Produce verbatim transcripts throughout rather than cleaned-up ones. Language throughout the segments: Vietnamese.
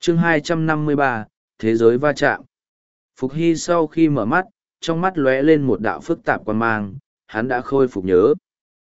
chương hai trăm năm mươi ba, Thế giới va chạm. Phục Hy sau khi mở mắt, trong mắt lóe lên một đạo phức tạp quan mang, hắn đã khôi phục nhớ.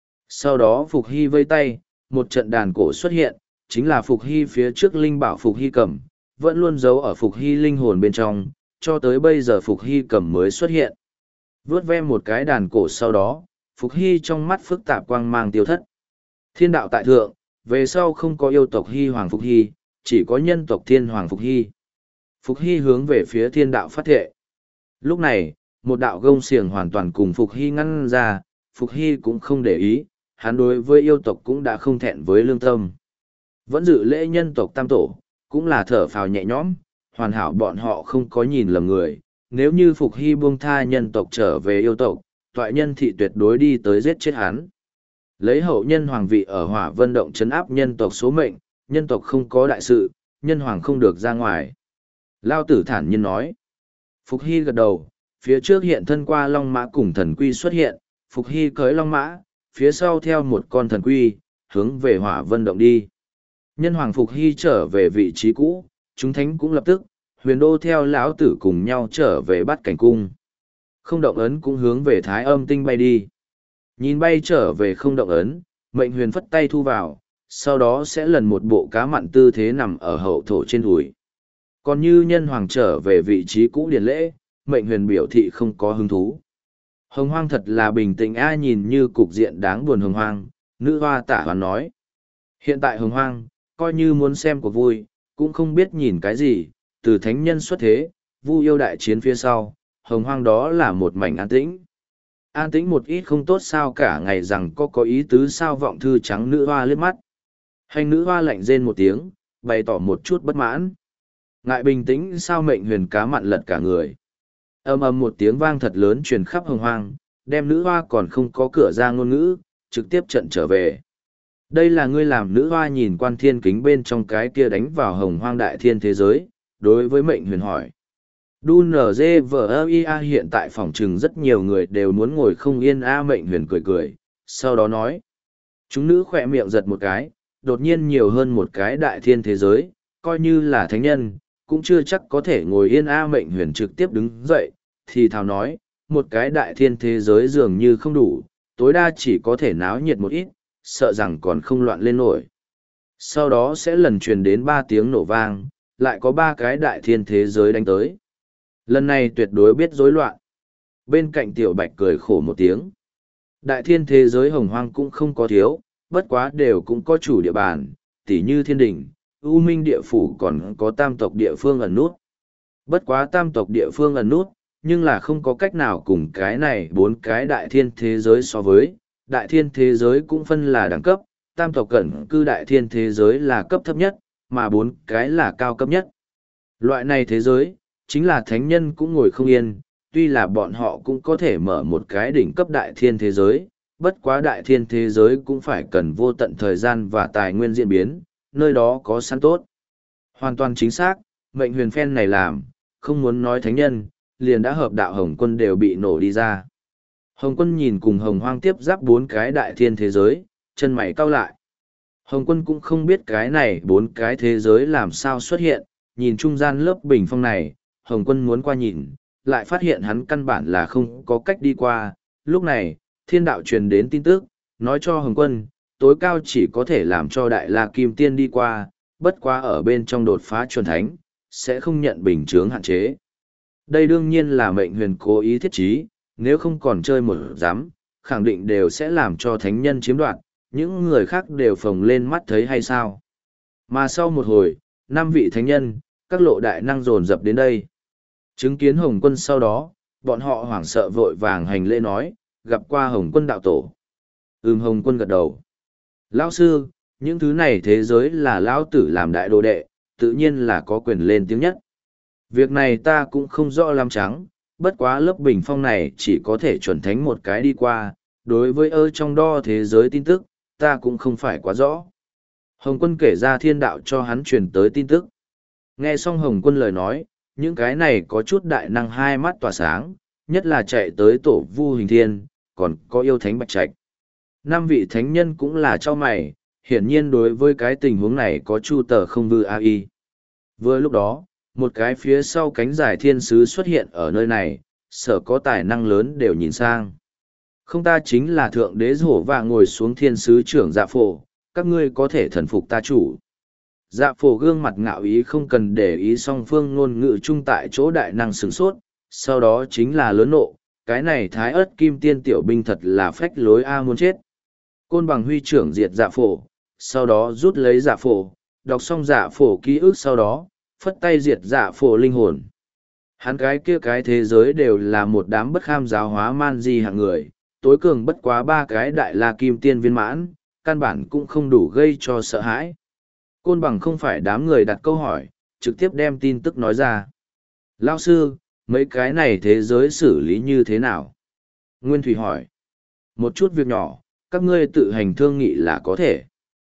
Sau đó Phục Hy vây tay, một trận đàn cổ xuất hiện, chính là Phục Hy phía trước linh bảo Phục Hy cầm, vẫn luôn giấu ở Phục Hy linh hồn bên trong, cho tới bây giờ Phục Hy cầm mới xuất hiện. Vướt ve một cái đàn cổ sau đó, Phục Hy trong mắt phức tạp quang mang tiêu thất. Thiên đạo tại thượng, về sau không có yêu tộc Hy Hoàng Phục Hy, chỉ có nhân tộc Thiên Hoàng Phục Hy. Phục Hy hướng về phía thiên đạo phát thệ. Lúc này, một đạo gông xiềng hoàn toàn cùng Phục Hy ngăn ra, Phục Hy cũng không để ý, hắn đối với yêu tộc cũng đã không thẹn với lương tâm. Vẫn dự lễ nhân tộc tam tổ, cũng là thở phào nhẹ nhõm, hoàn hảo bọn họ không có nhìn lầm người. Nếu như Phục Hy buông tha nhân tộc trở về yêu tộc, toại nhân thị tuyệt đối đi tới giết chết hắn. Lấy hậu nhân hoàng vị ở Hỏa Vân Động trấn áp nhân tộc số mệnh, nhân tộc không có đại sự, nhân hoàng không được ra ngoài. Lao tử thản nhiên nói. Phục Hy gật đầu, phía trước hiện thân qua Long Mã cùng thần quy xuất hiện, Phục Hy cưỡi Long Mã, phía sau theo một con thần quy, hướng về Hỏa Vân Động đi. Nhân hoàng Phục Hy trở về vị trí cũ, chúng thánh cũng lập tức, huyền đô theo lão tử cùng nhau trở về Bát Cảnh Cung. Không động ấn cũng hướng về Thái Âm Tinh bay đi. Nhìn bay trở về không động ấn, mệnh huyền phất tay thu vào, sau đó sẽ lần một bộ cá mặn tư thế nằm ở hậu thổ trên đùi. Còn như nhân hoàng trở về vị trí cũ điển lễ, mệnh huyền biểu thị không có hứng thú. Hồng hoang thật là bình tĩnh a, nhìn như cục diện đáng buồn hồng hoang, nữ hoa tả hoán nói. Hiện tại hồng hoang, coi như muốn xem cuộc vui, cũng không biết nhìn cái gì, từ thánh nhân xuất thế, vu yêu đại chiến phía sau, hồng hoang đó là một mảnh an tĩnh. An tĩnh một ít không tốt sao cả, ngày rằng có có ý tứ sao vọng thư trắng nữ hoa liếc mắt. Hành nữ hoa lạnh rên một tiếng, bày tỏ một chút bất mãn. Ngại bình tĩnh sao mệnh huyền cá mặn lật cả người. Âm ầm một tiếng vang thật lớn truyền khắp hồng hoang, đem nữ hoa còn không có cửa ra ngôn ngữ, trực tiếp trận trở về. Đây là ngươi làm nữ hoa nhìn quan thiên kính bên trong cái kia đánh vào hồng hoang đại thiên thế giới, đối với mệnh huyền hỏi. Đu nở dê vờ ơ i a hiện tại phòng trừng rất nhiều người đều muốn ngồi không yên a mệnh huyền cười cười, sau đó nói. Chúng nữ khỏe miệng giật một cái, đột nhiên nhiều hơn một cái đại thiên thế giới, coi như là thánh nhân, cũng chưa chắc có thể ngồi yên a mệnh huyền trực tiếp đứng dậy, thì thào nói, một cái đại thiên thế giới dường như không đủ, tối đa chỉ có thể náo nhiệt một ít, sợ rằng còn không loạn lên nổi. Sau đó sẽ lần truyền đến ba tiếng nổ vang, lại có ba cái đại thiên thế giới đánh tới. Lần này tuyệt đối biết rối loạn. Bên cạnh tiểu bạch cười khổ một tiếng. Đại thiên thế giới hồng hoang cũng không có thiếu, bất quá đều cũng có chủ địa bàn, tỉ như thiên đình, U Minh địa phủ còn có tam tộc địa phương ẩn nút. Bất quá tam tộc địa phương ẩn nút, nhưng là không có cách nào cùng cái này bốn cái đại thiên thế giới so với. Đại thiên thế giới cũng phân là đẳng cấp, tam tộc cẩn cư đại thiên thế giới là cấp thấp nhất, mà bốn cái là cao cấp nhất. Loại này thế giới, chính là thánh nhân cũng ngồi không yên, tuy là bọn họ cũng có thể mở một cái đỉnh cấp đại thiên thế giới, bất quá đại thiên thế giới cũng phải cần vô tận thời gian và tài nguyên diễn biến, nơi đó có sẵn tốt. Hoàn toàn chính xác, mệnh huyền phen này làm, không muốn nói thánh nhân, liền đã hợp đạo Hồng Quân đều bị nổ đi ra. Hồng Quân nhìn cùng Hồng Hoang tiếp giáp bốn cái đại thiên thế giới, chân mày cau lại. Hồng Quân cũng không biết cái này bốn cái thế giới làm sao xuất hiện, nhìn trung gian lớp bình phong này, Hồng Quân muốn qua nhìn, lại phát hiện hắn căn bản là không có cách đi qua. Lúc này, thiên đạo truyền đến tin tức, nói cho Hồng Quân, tối cao chỉ có thể làm cho Đại La Kim Tiên đi qua, bất quá ở bên trong đột phá chuẩn thánh, sẽ không nhận bình chướng hạn chế. Đây đương nhiên là mệnh huyền cố ý thiết trí, nếu không còn chơi một giám, khẳng định đều sẽ làm cho thánh nhân chiếm đoạt, những người khác đều phồng lên mắt thấy hay sao. Mà sau một hồi, năm vị thánh nhân, các lộ đại năng dồn dập đến đây. Chứng kiến Hồng Quân sau đó, bọn họ hoảng sợ vội vàng hành lễ nói, gặp qua Hồng Quân đạo tổ. Ừm Hồng Quân gật đầu. Lão sư, những thứ này thế giới là lão tử làm đại đồ đệ, tự nhiên là có quyền lên tiếng nhất. Việc này ta cũng không rõ lắm trắng, bất quá lớp bình phong này chỉ có thể chuẩn thánh một cái đi qua, đối với ơ trong đo thế giới tin tức, ta cũng không phải quá rõ. Hồng Quân kể ra thiên đạo cho hắn truyền tới tin tức. Nghe xong Hồng Quân lời nói, những cái này có chút đại năng hai mắt tỏa sáng, nhất là chạy tới tổ vu hình thiên, còn có yêu thánh bạch trạch. Năm vị thánh nhân cũng là cho mày, hiển nhiên đối với cái tình huống này có chu tờ không vư a i. Vừa lúc đó, một cái phía sau cánh dài thiên sứ xuất hiện ở nơi này, sở có tài năng lớn đều nhìn sang. Không, ta chính là thượng đế hổ và ngồi xuống thiên sứ trưởng dạ phổ, các ngươi có thể thần phục ta chủ. Dạ phổ gương mặt ngạo ý không cần để ý song phương ngôn ngữ chung tại chỗ đại năng sửng sốt, sau đó chính là lớn nộ, cái này thái ớt kim tiên tiểu binh thật là phách lối a muốn chết. Côn bằng huy trưởng diệt dạ phổ, sau đó rút lấy dạ phổ, đọc xong dạ phổ ký ức sau đó, phất tay diệt dạ phổ linh hồn. Hắn cái kia cái thế giới đều là một đám bất kham giáo hóa man di hạng người, tối cường bất quá ba cái đại la kim tiên viên mãn, căn bản cũng không đủ gây cho sợ hãi. Côn bằng không phải đám người đặt câu hỏi, trực tiếp đem tin tức nói ra. Lao sư, mấy cái này thế giới xử lý như thế nào? Nguyên Thủy hỏi. Một chút việc nhỏ, các ngươi tự hành thương nghị là có thể.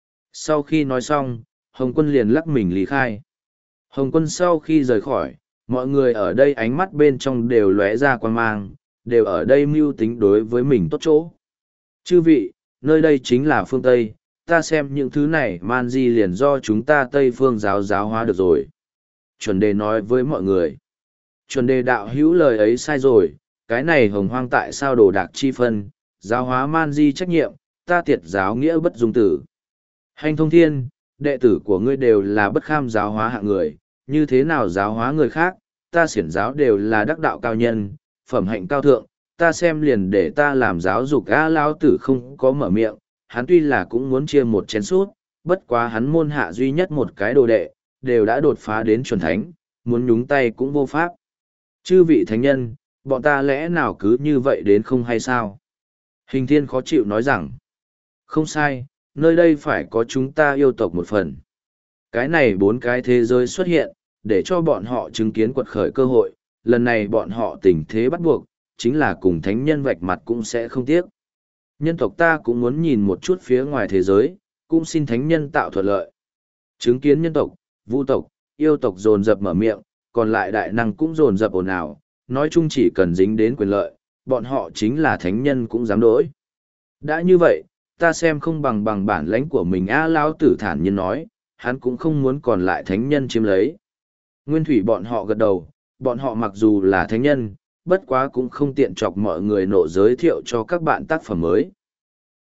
Sau khi nói xong, Hồng Quân liền lắc mình lý khai. Hồng Quân sau khi rời khỏi, mọi người ở đây ánh mắt bên trong đều lóe ra quan mang, đều ở đây mưu tính đối với mình tốt chỗ. Chư vị, nơi đây chính là phương Tây, ta xem những thứ này man di liền do chúng ta Tây phương giáo giáo hóa được rồi. Chuẩn đề nói với mọi người. Chuẩn đề đạo hữu lời ấy sai rồi, cái này hồng hoang tại sao đồ đạc chi phân, giáo hóa man di trách nhiệm, ta tiệt giáo nghĩa bất dung tử. Hành thông thiên, đệ tử của ngươi đều là bất kham giáo hóa hạng người, như thế nào giáo hóa người khác, ta xiển giáo đều là đắc đạo cao nhân, phẩm hạnh cao thượng, ta xem liền để ta làm giáo dục a lao tử không có mở miệng, hắn tuy là cũng muốn chia một chén sút, bất quá hắn môn hạ duy nhất một cái đồ đệ, đều đã đột phá đến chuẩn thánh, muốn nhúng tay cũng vô pháp. Chư vị thánh nhân, bọn ta lẽ nào cứ như vậy đến không hay sao? Hình thiên khó chịu nói rằng, không sai, nơi đây phải có chúng ta yêu tộc một phần. Cái này bốn cái thế giới xuất hiện, để cho bọn họ chứng kiến quật khởi cơ hội, lần này bọn họ tình thế bắt buộc, chính là cùng thánh nhân vạch mặt cũng sẽ không tiếc. Nhân tộc ta cũng muốn nhìn một chút phía ngoài thế giới, cũng xin thánh nhân tạo thuận lợi. Chứng kiến nhân tộc, vũ tộc, yêu tộc dồn dập mở miệng, còn lại đại năng cũng dồn dập ồn ào, nói chung chỉ cần dính đến quyền lợi, bọn họ chính là thánh nhân cũng dám đối. Đã như vậy, ta xem không bằng bằng bản lãnh của mình a lao tử thản nhiên nói, hắn cũng không muốn còn lại thánh nhân chiếm lấy. Nguyên Thủy bọn họ gật đầu, bọn họ mặc dù là thánh nhân, bất quá cũng không tiện chọc mọi người nộ giới thiệu cho các bạn tác phẩm mới.